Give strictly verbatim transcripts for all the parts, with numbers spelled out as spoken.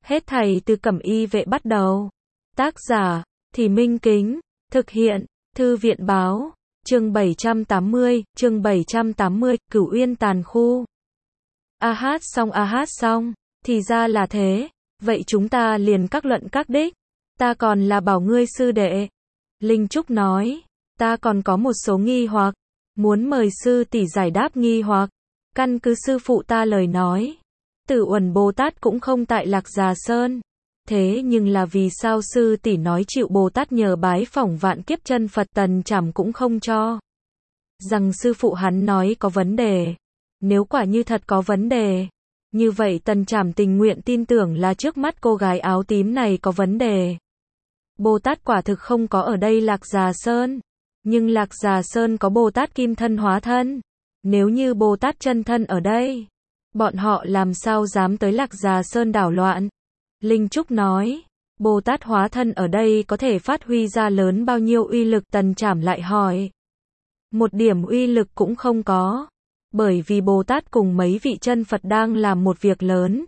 Hết thảy từ Cẩm Y Vệ bắt đầu. Tác giả, Thì Minh Kính. Thực hiện, Thư viện Báo. Chương bảy trăm tám mươi, chương bảy trăm tám mươi, Cửu Uyên Tàn Khu. A hát xong a hát xong, thì ra là thế, vậy chúng ta liền các luận các đích. Ta còn là bảo ngươi sư đệ. Linh Trúc nói, ta còn có một số nghi hoặc, muốn mời sư tỷ giải đáp nghi hoặc. Căn cứ sư phụ ta lời nói, Tử Uẩn Bồ Tát cũng không tại Lạc Già Sơn. Thế nhưng là vì sao sư tỷ nói chịu Bồ Tát nhờ bái phỏng vạn kiếp chân Phật Tần Trảm cũng không cho. Rằng sư phụ hắn nói có vấn đề. Nếu quả như thật có vấn đề, như vậy Tần Trảm tình nguyện tin tưởng là trước mắt cô gái áo tím này có vấn đề. Bồ Tát quả thực không có ở đây Lạc Già Sơn. Nhưng Lạc Già Sơn có Bồ Tát kim thân hóa thân. Nếu như Bồ Tát chân thân ở đây, bọn họ làm sao dám tới Lạc Già Sơn đảo loạn. Linh Trúc nói, Bồ Tát hóa thân ở đây có thể phát huy ra lớn bao nhiêu uy lực. Tần Trảm lại hỏi. Một điểm uy lực cũng không có. Bởi vì Bồ Tát cùng mấy vị chân Phật đang làm một việc lớn.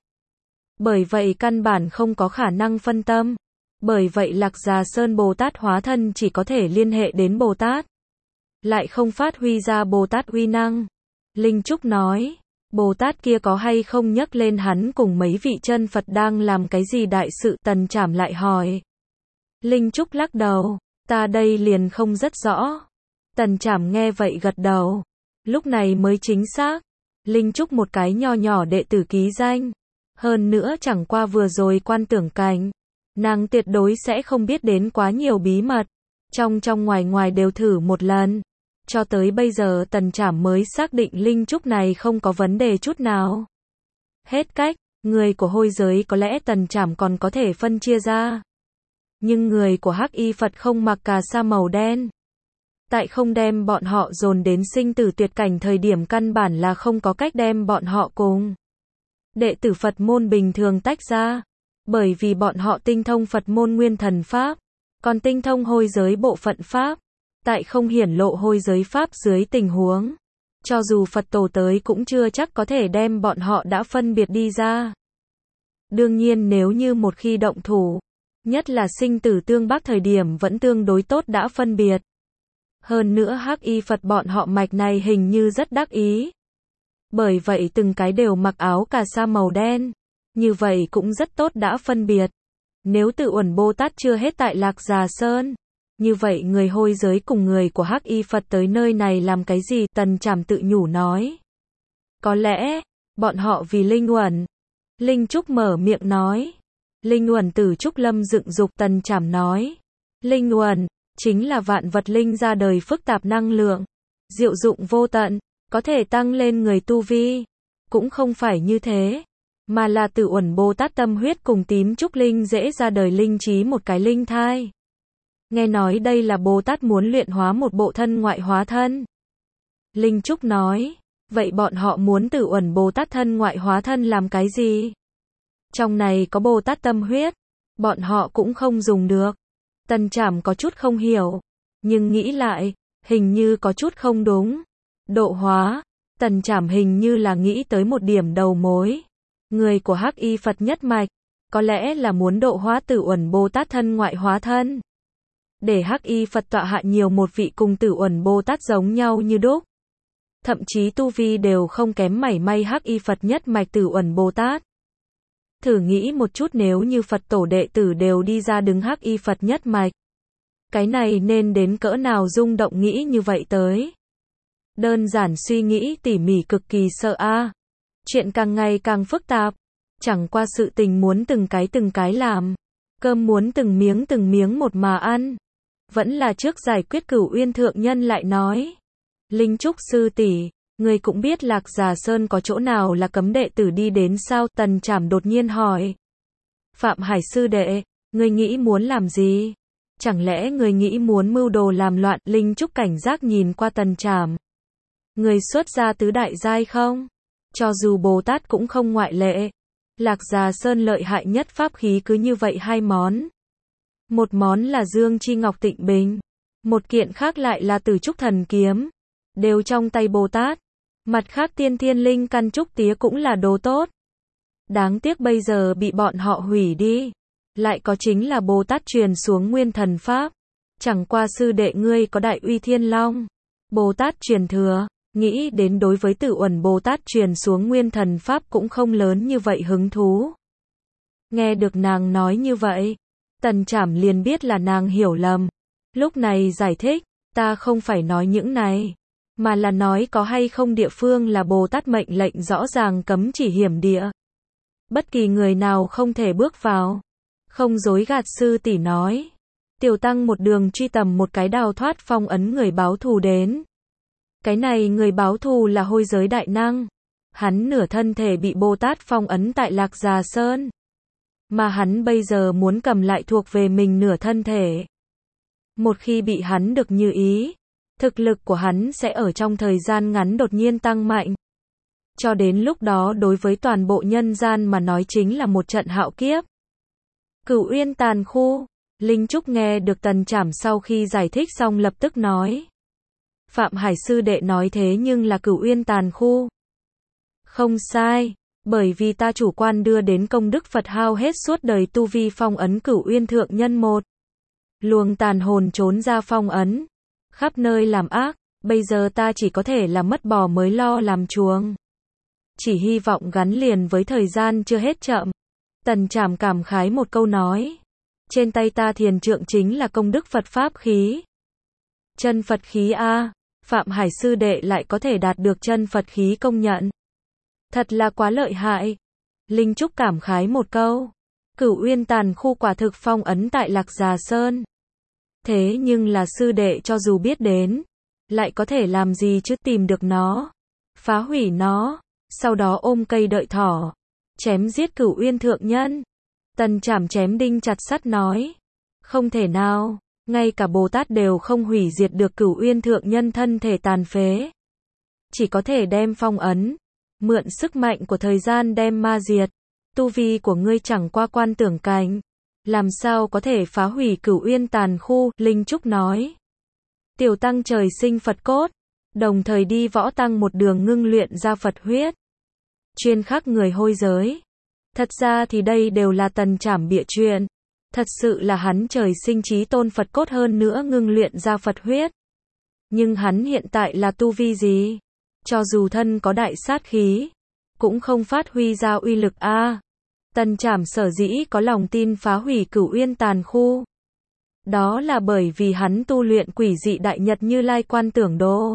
Bởi vậy căn bản không có khả năng phân tâm. Bởi vậy Lạc Già Sơn Bồ Tát hóa thân chỉ có thể liên hệ đến Bồ Tát. Lại không phát huy ra Bồ Tát uy năng. Linh Trúc nói, Bồ Tát kia có hay không nhắc lên hắn cùng mấy vị chân Phật đang làm cái gì đại sự. Tần Trảm lại hỏi. Linh Trúc lắc đầu, ta đây liền không rất rõ. Tần Trảm nghe vậy gật đầu. Lúc này mới chính xác. Linh Trúc một cái nho nhỏ đệ tử ký danh. Hơn nữa chẳng qua vừa rồi quan tưởng cảnh. Nàng tuyệt đối sẽ không biết đến quá nhiều bí mật. Trong trong ngoài ngoài đều thử một lần. Cho tới bây giờ Tần Trảm mới xác định Linh Trúc này không có vấn đề chút nào. Hết cách, người của hôi giới có lẽ Tần Trảm còn có thể phân chia ra. Nhưng người của Hắc Y Phật không mặc cà sa màu đen. Tại không đem bọn họ dồn đến sinh tử tuyệt cảnh thời điểm căn bản là không có cách đem bọn họ cùng đệ tử Phật môn bình thường tách ra. Bởi vì bọn họ tinh thông Phật môn nguyên thần Pháp. Còn tinh thông hôi giới bộ phận Pháp. Tại không hiển lộ hôi giới Pháp dưới tình huống. Cho dù Phật tổ tới cũng chưa chắc có thể đem bọn họ đã phân biệt đi ra. Đương nhiên nếu như một khi động thủ, nhất là sinh tử tương bác thời điểm vẫn tương đối tốt đã phân biệt. Hơn nữa Hắc Y Phật bọn họ mạch này hình như rất đắc ý. Bởi vậy từng cái đều mặc áo cà sa màu đen. Như vậy cũng rất tốt đã phân biệt. Nếu Tử Uẩn Bồ Tát chưa hết tại Lạc Già Sơn, như vậy người hôi giới cùng người của Hắc Y Phật tới nơi này làm cái gì? Tần Trảm tự nhủ nói. Có lẽ, bọn họ vì Linh Uẩn. Linh Trúc mở miệng nói. Linh Uẩn từ Trúc Lâm dựng dục. Tần Trảm nói. Linh Uẩn, chính là vạn vật linh ra đời phức tạp năng lượng. Diệu dụng vô tận, có thể tăng lên người tu vi. Cũng không phải như thế. Mà là Tử Uẩn Bồ Tát tâm huyết cùng tím trúc linh dễ ra đời linh trí một cái linh thai. Nghe nói đây là Bồ Tát muốn luyện hóa một bộ thân ngoại hóa thân. Linh Trúc nói, vậy bọn họ muốn Tử Uẩn Bồ Tát thân ngoại hóa thân làm cái gì? Trong này có Bồ Tát tâm huyết, bọn họ cũng không dùng được. Tần Trảm có chút không hiểu, nhưng nghĩ lại, hình như có chút không đúng. Độ hóa, Tần Trảm hình như là nghĩ tới một điểm đầu mối. Người của Hắc Y Phật nhất mạch, có lẽ là muốn độ hóa Tử Uẩn Bồ Tát thân ngoại hóa thân. Để Hắc Y Phật tọa hạ nhiều một vị cùng Tử Uẩn Bồ Tát giống nhau như đúc. Thậm chí tu vi đều không kém mảy may Hắc Y Phật nhất mạch Tử Uẩn Bồ Tát. Thử nghĩ một chút nếu như Phật tổ đệ tử đều đi ra đứng Hắc Y Phật nhất mạch. Cái này nên đến cỡ nào rung động nghĩ như vậy tới. Đơn giản suy nghĩ tỉ mỉ cực kỳ sợ a. À. Chuyện càng ngày càng phức tạp. Chẳng qua sự tình muốn từng cái từng cái làm. Cơm muốn từng miếng từng miếng một mà ăn. Vẫn là trước giải quyết Cửu Uyên thượng nhân lại nói. Linh Trúc sư tỷ, người cũng biết Lạc Già Sơn có chỗ nào là cấm đệ tử đi đến sao? Tần Trảm đột nhiên hỏi. Phạm Hải sư đệ, người nghĩ muốn làm gì? Chẳng lẽ người nghĩ muốn mưu đồ làm loạn? Linh Trúc cảnh giác nhìn qua Tần Trảm. Người xuất gia tứ đại giai không? Cho dù Bồ Tát cũng không ngoại lệ. Lạc Già Sơn lợi hại nhất pháp khí cứ như vậy hai món. Một món là Dương Chi Ngọc Tịnh Bình. Một kiện khác lại là Tử Trúc Thần Kiếm. Đều trong tay Bồ Tát. Mặt khác tiên thiên linh căn trúc tía cũng là đồ tốt. Đáng tiếc bây giờ bị bọn họ hủy đi. Lại có chính là Bồ Tát truyền xuống nguyên thần Pháp. Chẳng qua sư đệ ngươi có Đại Uy Thiên Long Bồ Tát truyền thừa, nghĩ đến đối với Tử Uẩn Bồ Tát truyền xuống nguyên thần Pháp cũng không lớn như vậy hứng thú. Nghe được nàng nói như vậy, Tần Trảm liền biết là nàng hiểu lầm. Lúc này giải thích, ta không phải nói những này, mà là nói có hay không địa phương là Bồ Tát mệnh lệnh rõ ràng cấm chỉ hiểm địa. Bất kỳ người nào không thể bước vào. Không dối gạt sư tỷ nói. Tiểu tăng một đường truy tầm một cái đào thoát phong ấn người báo thù đến. Cái này người báo thù là hôi giới đại năng. Hắn nửa thân thể bị Bồ Tát phong ấn tại Lạc Già Sơn. Mà hắn bây giờ muốn cầm lại thuộc về mình nửa thân thể. Một khi bị hắn được như ý, thực lực của hắn sẽ ở trong thời gian ngắn đột nhiên tăng mạnh. Cho đến lúc đó đối với toàn bộ nhân gian mà nói chính là một trận hạo kiếp. Cửu Uyên Tàn Khu, Linh Trúc nghe được Tần Trảm sau khi giải thích xong lập tức nói. Phạm Hải sư đệ nói thế nhưng là Cửu Uyên Tàn Khu. Không sai, bởi vì ta chủ quan đưa đến công đức Phật hao hết suốt đời tu vi phong ấn Cửu Uyên thượng nhân một. Luồng tàn hồn trốn ra phong ấn, khắp nơi làm ác, bây giờ ta chỉ có thể là mất bò mới lo làm chuồng. Chỉ hy vọng gắn liền với thời gian chưa hết chậm. Tần Trảm cảm khái một câu nói. Trên tay ta thiền trượng chính là công đức Phật Pháp khí. Chân Phật khí a, Phạm Hải sư đệ lại có thể đạt được chân Phật khí công nhận. Thật là quá lợi hại. Linh Trúc cảm khái một câu. Cửu Uyên Tàn Khu quả thực phong ấn tại Lạc Già Sơn. Thế nhưng là sư đệ cho dù biết đến, lại có thể làm gì chứ, tìm được nó, phá hủy nó, sau đó ôm cây đợi thỏ, chém giết Cửu Uyên thượng nhân. Tần Trảm chém đinh chặt sắt nói, không thể nào, ngay cả Bồ Tát đều không hủy diệt được Cửu Uyên thượng nhân thân thể tàn phế. Chỉ có thể đem phong ấn, mượn sức mạnh của thời gian đem ma diệt. Tu vi của ngươi chẳng qua quan tưởng cảnh, làm sao có thể phá hủy Cửu Uyên Tàn Khu, Linh Trúc nói. Tiểu tăng trời sinh Phật cốt, đồng thời đi võ tăng một đường ngưng luyện ra Phật huyết, chuyên khắc người hôi giới. Thật ra thì đây đều là Tần Trảm bịa chuyện, thật sự là hắn trời sinh chí tôn Phật cốt hơn nữa ngưng luyện ra Phật huyết. Nhưng hắn hiện tại là tu vi gì? Cho dù thân có đại sát khí, cũng không phát huy ra uy lực a. À, Tần Trảm sở dĩ có lòng tin phá hủy Cửu Uyên Tàn Khu, đó là bởi vì hắn tu luyện quỷ dị đại nhật Như Lai quan tưởng đồ.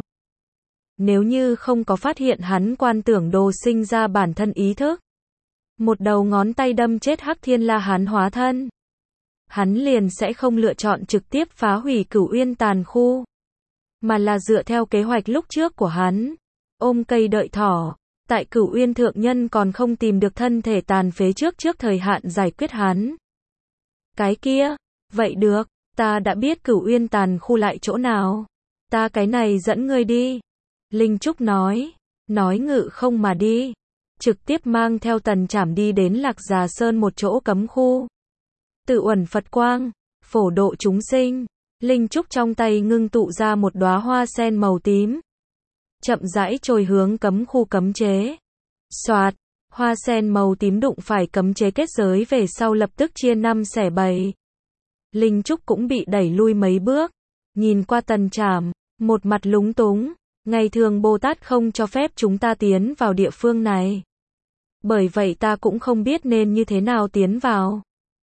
Nếu như không có phát hiện hắn quan tưởng đồ sinh ra bản thân ý thức, một đầu ngón tay đâm chết Hắc Thiên La Hán hóa thân, hắn liền sẽ không lựa chọn trực tiếp phá hủy Cửu Uyên Tàn Khu, mà là dựa theo kế hoạch lúc trước của hắn, ôm cây đợi thỏ. Tại Cửu Uyên thượng nhân còn không tìm được thân thể tàn phế trước trước thời hạn giải quyết hắn. Cái kia, vậy được, ta đã biết Cửu Uyên Tàn Khu lại chỗ nào. Ta cái này dẫn ngươi đi. Linh Trúc nói, nói ngự không mà đi. Trực tiếp mang theo Tần Trảm đi đến Lạc Già Sơn một chỗ cấm khu. Tự uẩn Phật quang, phổ độ chúng sinh. Linh Trúc trong tay ngưng tụ ra một đóa hoa sen màu tím. Chậm rãi trồi hướng cấm khu cấm chế. Soạt, hoa sen màu tím đụng phải cấm chế kết giới về sau lập tức chia năm xẻ bảy. Linh Trúc cũng bị đẩy lui mấy bước. Nhìn qua Tần Trảm, một mặt lúng túng. Ngày thường Bồ Tát không cho phép chúng ta tiến vào địa phương này. Bởi vậy ta cũng không biết nên như thế nào tiến vào.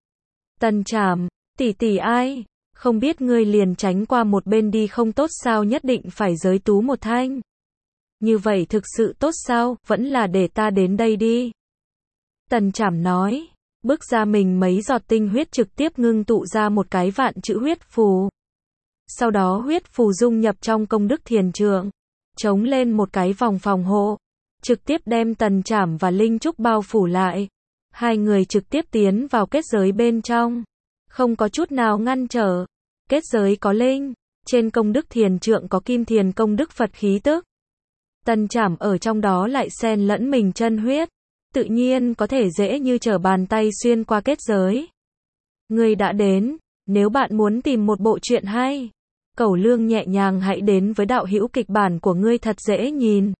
Tần Trảm, tỷ tỷ ai? Không biết ngươi liền tránh qua một bên đi không tốt sao, nhất định phải giới tú một thanh. Như vậy thực sự tốt sao, vẫn là để ta đến đây đi. Tần Trảm nói, bước ra mình mấy giọt tinh huyết trực tiếp ngưng tụ ra một cái vạn chữ huyết phù. Sau đó huyết phù dung nhập trong công đức thiền trượng, chống lên một cái vòng phòng hộ, trực tiếp đem Tần Trảm và Linh Trúc bao phủ lại. Hai người trực tiếp tiến vào kết giới bên trong, không có chút nào ngăn trở. Kết giới có linh, trên công đức thiền trượng có kim thiền công đức Phật khí tức. Tần Trảm ở trong đó lại xen lẫn mình chân huyết, tự nhiên có thể dễ như trở bàn tay xuyên qua kết giới. Ngươi đã đến, nếu bạn muốn tìm một bộ truyện hay, cẩu lương nhẹ nhàng hãy đến với đạo hữu kịch bản của ngươi thật dễ nhìn.